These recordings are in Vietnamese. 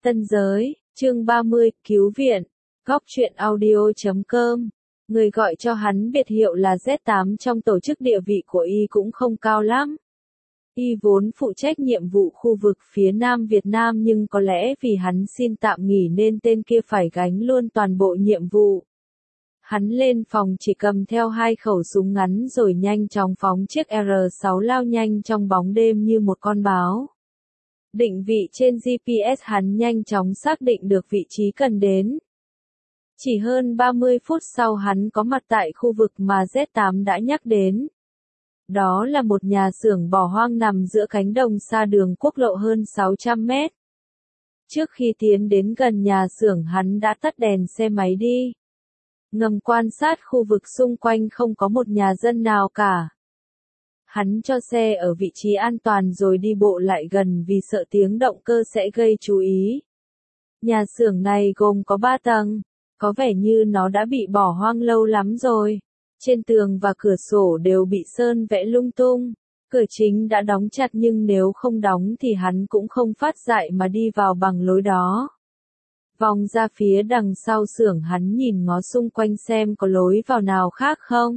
Tân giới, chương 30, cứu viện, góc truyện audio.com. Người gọi cho hắn biệt hiệu là Z8 trong tổ chức địa vị của Y cũng không cao lắm. Y vốn phụ trách nhiệm vụ khu vực phía Nam Việt Nam nhưng có lẽ vì hắn xin tạm nghỉ nên tên kia phải gánh luôn toàn bộ nhiệm vụ. Hắn lên phòng chỉ cầm theo 2 khẩu súng ngắn rồi nhanh chóng phóng chiếc R6 lao nhanh trong bóng đêm như một con báo. Định vị trên GPS hắn nhanh chóng xác định được vị trí cần đến. Chỉ hơn 30 phút sau hắn có mặt tại khu vực mà Z8 đã nhắc đến. Đó là một nhà xưởng bỏ hoang nằm giữa cánh đồng xa đường quốc lộ hơn 600 mét. Trước khi tiến đến gần nhà xưởng hắn đã tắt đèn xe máy đi. Ngầm quan sát khu vực xung quanh không có một nhà dân nào cả. Hắn cho xe ở vị trí an toàn rồi đi bộ lại gần vì sợ tiếng động cơ sẽ gây chú ý. Nhà xưởng này gồm có 3 tầng, có vẻ như nó đã bị bỏ hoang lâu lắm rồi. Trên tường và cửa sổ đều bị sơn vẽ lung tung. Cửa chính đã đóng chặt nhưng nếu không đóng thì hắn cũng không phát dại mà đi vào bằng lối đó. Vòng ra phía đằng sau xưởng hắn nhìn ngó xung quanh xem có lối vào nào khác không.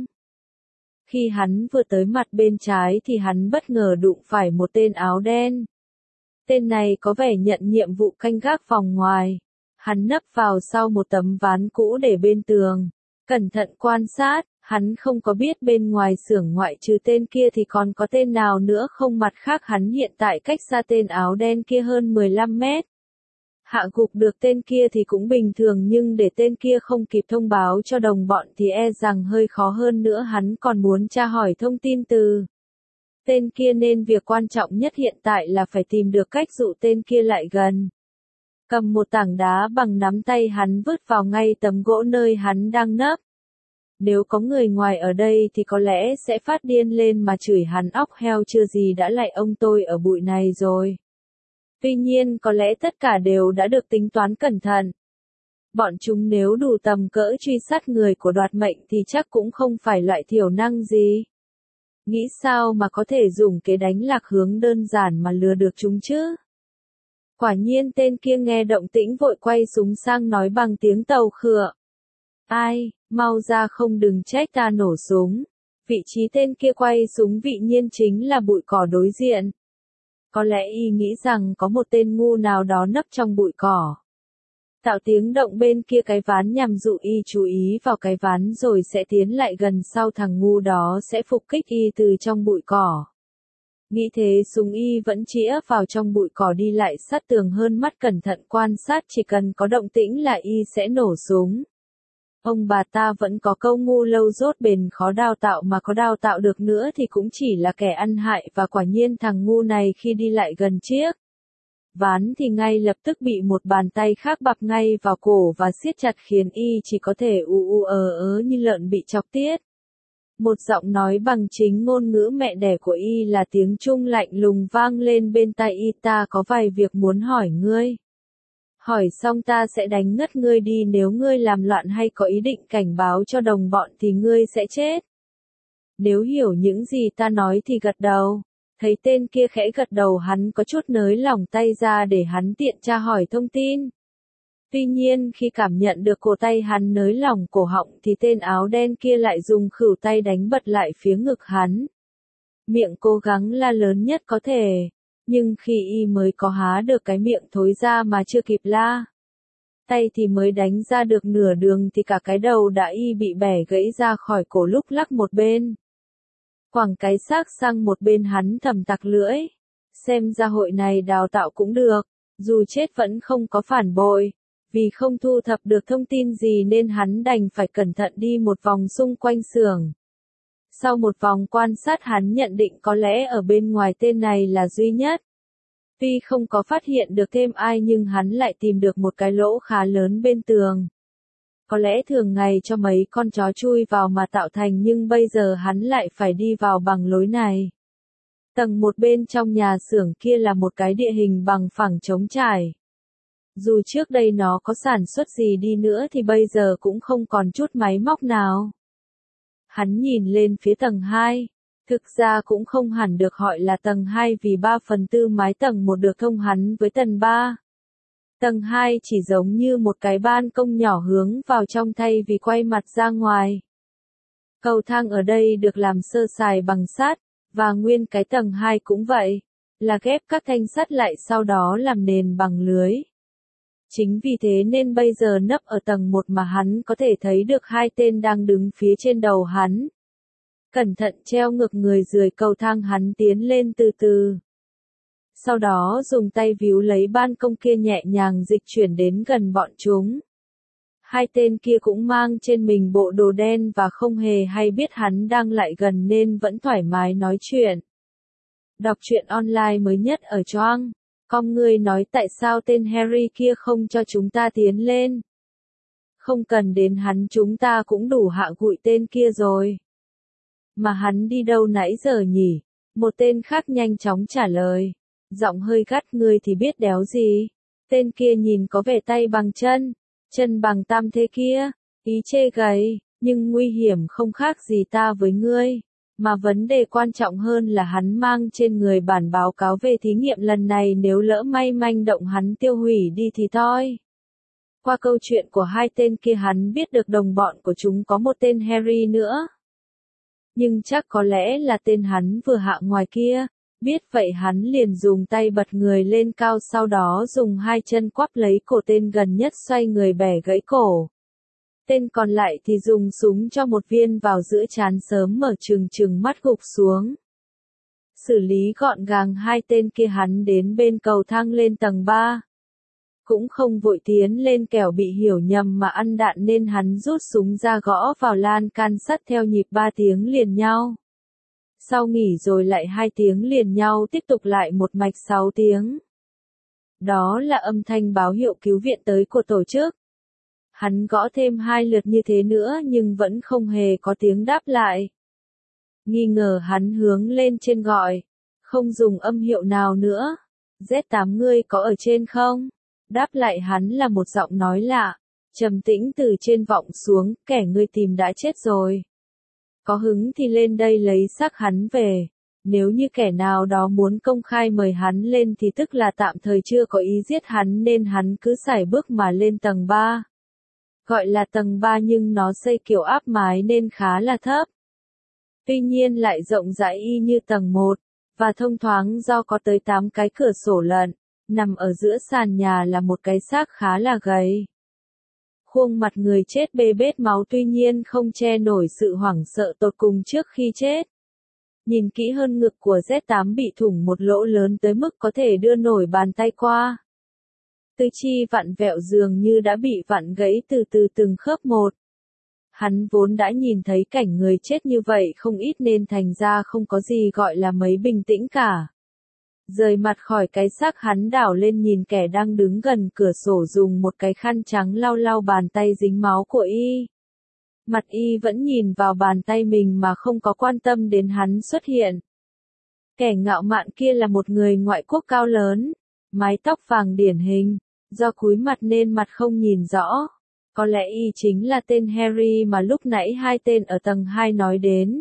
Khi hắn vừa tới mặt bên trái thì hắn bất ngờ đụng phải một tên áo đen. Tên này có vẻ nhận nhiệm vụ canh gác phòng ngoài. Hắn nấp vào sau một tấm ván cũ để bên tường. Cẩn thận quan sát, hắn không có biết bên ngoài xưởng ngoại trừ tên kia thì còn có tên nào nữa không. Mặt khác hắn hiện tại cách xa tên áo đen kia hơn 15 mét. Hạ gục được tên kia thì cũng bình thường nhưng để tên kia không kịp thông báo cho đồng bọn thì e rằng hơi khó hơn nữa. Hắn còn muốn tra hỏi thông tin từ tên kia nên việc quan trọng nhất hiện tại là phải tìm được cách dụ tên kia lại gần. Cầm một tảng đá bằng nắm tay hắn vứt vào ngay tấm gỗ nơi hắn đang nấp. Nếu có người ngoài ở đây thì có lẽ sẽ phát điên lên mà chửi hắn óc heo chưa gì đã lại ông tôi ở bụi này rồi. Tuy nhiên có lẽ tất cả đều đã được tính toán cẩn thận. Bọn chúng nếu đủ tầm cỡ truy sát người của đoạt mệnh thì chắc cũng không phải loại thiểu năng gì. Nghĩ sao mà có thể dùng kế đánh lạc hướng đơn giản mà lừa được chúng chứ? Quả nhiên tên kia nghe động tĩnh vội quay súng sang nói bằng tiếng tàu khựa. Ai, mau ra không đừng trách ta nổ súng. Vị trí tên kia quay súng vị nhiên chính là bụi cỏ đối diện. Có lẽ y nghĩ rằng có một tên ngu nào đó nấp trong bụi cỏ. Tạo tiếng động bên kia cái ván nhằm dụ y chú ý vào cái ván rồi sẽ tiến lại gần sau thằng ngu đó sẽ phục kích y từ trong bụi cỏ. Nghĩ thế súng y vẫn chĩa vào trong bụi cỏ đi lại sát tường hơn mắt cẩn thận quan sát chỉ cần có động tĩnh là y sẽ nổ súng. Ông bà ta vẫn có câu ngu lâu dốt bền khó đào tạo mà có đào tạo được nữa thì cũng chỉ là kẻ ăn hại và quả nhiên thằng ngu này khi đi lại gần chiếc ván thì ngay lập tức bị một bàn tay khác bập ngay vào cổ và siết chặt khiến y chỉ có thể như lợn bị chọc tiết. Một giọng nói bằng chính ngôn ngữ mẹ đẻ của y là tiếng Trung lạnh lùng vang lên bên tai y, ta có vài việc muốn hỏi ngươi. Hỏi xong ta sẽ đánh ngất ngươi đi nếu ngươi làm loạn hay có ý định cảnh báo cho đồng bọn thì ngươi sẽ chết. Nếu hiểu những gì ta nói thì gật đầu. Thấy tên kia khẽ gật đầu hắn có chút nới lỏng tay ra để hắn tiện tra hỏi thông tin. Tuy nhiên khi cảm nhận được cổ tay hắn nới lỏng cổ họng thì tên áo đen kia lại dùng khuỷu tay đánh bật lại phía ngực hắn. Miệng cố gắng la lớn nhất có thể. Nhưng khi y mới có há được cái miệng thối ra mà chưa kịp la. Tay thì mới đánh ra được nửa đường thì cả cái đầu đã y bị bẻ gãy ra khỏi cổ lúc lắc một bên. Quẳng cái xác sang một bên hắn thầm tặc lưỡi. Xem ra hội này đào tạo cũng được, dù chết vẫn không có phản bội. Vì không thu thập được thông tin gì nên hắn đành phải cẩn thận đi một vòng xung quanh xưởng. Sau một vòng quan sát hắn nhận định có lẽ ở bên ngoài tên này là duy nhất. Tuy không có phát hiện được thêm ai nhưng hắn lại tìm được một cái lỗ khá lớn bên tường. Có lẽ thường ngày cho mấy con chó chui vào mà tạo thành nhưng bây giờ hắn lại phải đi vào bằng lối này. Tầng một bên trong nhà xưởng kia là một cái địa hình bằng phẳng trống trải. Dù trước đây nó có sản xuất gì đi nữa thì bây giờ cũng không còn chút máy móc nào. Hắn nhìn lên phía tầng 2. Thực ra cũng không hẳn được gọi là tầng 2 vì 3/4 mái tầng 1 được thông hắn với tầng 3. Tầng 2 chỉ giống như một cái ban công nhỏ hướng vào trong thay vì quay mặt ra ngoài. Cầu thang ở đây được làm sơ sài bằng sắt, và nguyên cái tầng 2 cũng vậy, là ghép các thanh sắt lại sau đó làm nền bằng lưới. Chính vì thế nên bây giờ nấp ở tầng 1 mà hắn có thể thấy được hai tên đang đứng phía trên đầu hắn. Cẩn thận treo ngược người dưới cầu thang, hắn tiến lên từ từ. Sau đó dùng tay víu lấy ban công kia nhẹ nhàng dịch chuyển đến gần bọn chúng. Hai tên kia cũng mang trên mình bộ đồ đen và không hề hay biết hắn đang lại gần nên vẫn thoải mái nói chuyện. Đọc truyện online mới nhất ở Choang. Con người nói tại sao tên Harry kia không cho chúng ta tiến lên. Không cần đến hắn, chúng ta cũng đủ hạ gụi tên kia rồi. Mà hắn đi đâu nãy giờ nhỉ? Một tên khác nhanh chóng trả lời. Giọng hơi gắt, người thì biết đéo gì. Tên kia nhìn có vẻ tay bằng chân bằng tam thế kia. Ý chê gầy, nhưng nguy hiểm không khác gì ta với ngươi. Mà vấn đề quan trọng hơn là hắn mang trên người bản báo cáo về thí nghiệm lần này, nếu lỡ may manh động hắn tiêu hủy đi thì thôi. Qua câu chuyện của hai tên kia hắn biết được đồng bọn của chúng có một tên Harry nữa. Nhưng chắc có lẽ là tên hắn vừa hạ ngoài kia. Biết vậy hắn liền dùng tay bật người lên cao, sau đó dùng hai chân quắp lấy cổ tên gần nhất, xoay người bẻ gãy cổ. Tên còn lại thì dùng súng cho một viên vào giữa trán, sớm mở trừng mắt gục xuống. Xử lý gọn gàng hai tên kia, hắn đến bên cầu thang lên tầng 3. Cũng không vội tiến lên kẻo bị hiểu nhầm mà ăn đạn, nên hắn rút súng ra gõ vào lan can sắt theo nhịp 3 tiếng liền nhau. Sau nghỉ rồi lại 2 tiếng liền nhau, tiếp tục lại một mạch 6 tiếng. Đó là âm thanh báo hiệu cứu viện tới của tổ chức. Hắn gõ thêm 2 lượt như thế nữa nhưng vẫn không hề có tiếng đáp lại. Nghi ngờ hắn hướng lên trên gọi. Không dùng âm hiệu nào nữa. Z8, ngươi có ở trên không? Đáp lại hắn là một giọng nói lạ, trầm tĩnh từ trên vọng xuống, kẻ ngươi tìm đã chết rồi. Có hứng thì lên đây lấy xác hắn về. Nếu như kẻ nào đó muốn công khai mời hắn lên thì tức là tạm thời chưa có ý giết hắn, nên hắn cứ sải bước mà lên tầng 3. Gọi là tầng 3 nhưng nó xây kiểu áp mái nên khá là thấp. Tuy nhiên lại rộng rãi y như tầng 1, và thông thoáng do có tới 8 cái cửa sổ lận. Nằm ở giữa sàn nhà là một cái xác khá là gầy. Khuôn mặt người chết bê bết máu, tuy nhiên không che nổi sự hoảng sợ tột cùng trước khi chết. Nhìn kỹ hơn, ngực của Z8 bị thủng một lỗ lớn tới mức có thể đưa nổi bàn tay qua. Tứ chi vặn vẹo dường như đã bị vặn gãy từ từ từng khớp một. Hắn vốn đã nhìn thấy cảnh người chết như vậy không ít nên thành ra không có gì gọi là mấy bình tĩnh cả. Rời mặt khỏi cái xác, hắn đảo lên nhìn kẻ đang đứng gần cửa sổ, dùng một cái khăn trắng lau lau bàn tay dính máu của y. Mặt y vẫn nhìn vào bàn tay mình mà không có quan tâm đến hắn xuất hiện. Kẻ ngạo mạn kia là một người ngoại quốc cao lớn, mái tóc vàng điển hình, do cúi mặt nên mặt không nhìn rõ. Có lẽ y chính là tên Harry mà lúc nãy hai tên ở tầng 2 nói đến.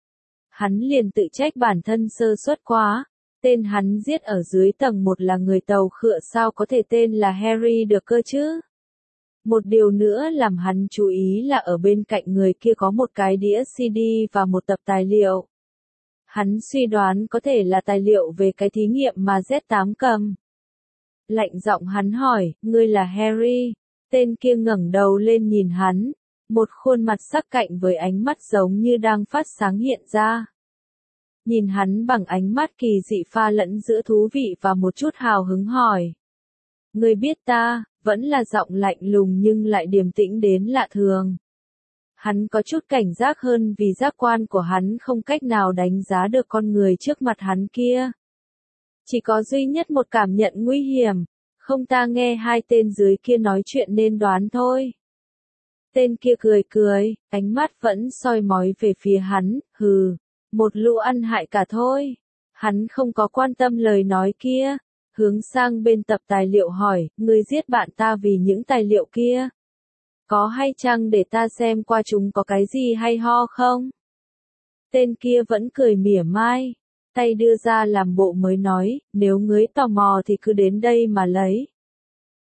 Hắn liền tự trách bản thân sơ suất quá. Tên hắn giết ở dưới tầng 1 là người tàu khựa, sao có thể tên là Harry được cơ chứ? Một điều nữa làm hắn chú ý là ở bên cạnh người kia có một cái đĩa CD và một tập tài liệu. Hắn suy đoán có thể là tài liệu về cái thí nghiệm mà Z8 cầm. Lạnh giọng hắn hỏi, ngươi là Harry? Tên kia ngẩng đầu lên nhìn hắn, một khuôn mặt sắc cạnh với ánh mắt giống như đang phát sáng hiện ra. Nhìn hắn bằng ánh mắt kỳ dị pha lẫn giữa thú vị và một chút hào hứng hỏi. Ngươi biết ta? Vẫn là giọng lạnh lùng nhưng lại điềm tĩnh đến lạ thường. Hắn có chút cảnh giác hơn vì giác quan của hắn không cách nào đánh giá được con người trước mặt hắn kia. Chỉ có duy nhất một cảm nhận nguy hiểm, không ta nghe hai tên dưới kia nói chuyện nên đoán thôi. Tên kia cười cười, ánh mắt vẫn soi mói về phía hắn, hừ, một lũ ăn hại cả thôi. Hắn không có quan tâm lời nói kia, hướng sang bên tập tài liệu hỏi, ngươi giết bạn ta vì những tài liệu kia. Có hay chăng để ta xem qua chúng có cái gì hay ho không? Tên kia vẫn cười mỉa mai, tay đưa ra làm bộ mới nói, nếu ngươi tò mò thì cứ đến đây mà lấy.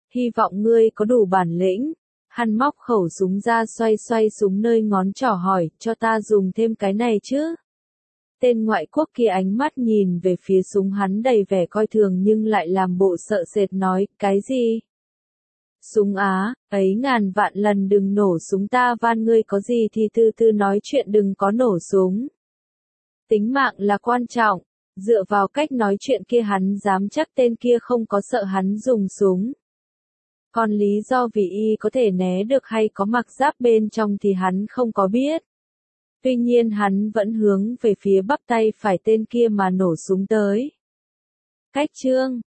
Hy vọng ngươi có đủ bản lĩnh. Hắn móc khẩu súng ra xoay xoay súng nơi ngón trỏ hỏi, cho ta dùng thêm cái này chứ? Tên ngoại quốc kia ánh mắt nhìn về phía súng hắn đầy vẻ coi thường nhưng lại làm bộ sợ sệt nói, cái gì? Súng á, ấy ngàn vạn lần đừng nổ súng, ta van ngươi, có gì thì từ từ nói chuyện, đừng có nổ súng. Tính mạng là quan trọng, dựa vào cách nói chuyện kia hắn dám chắc tên kia không có sợ hắn dùng súng. Còn lý do vì y có thể né được hay có mặc giáp bên trong thì hắn không có biết. Tuy nhiên hắn vẫn hướng về phía bắp tay phải tên kia mà nổ súng tới. Cách chương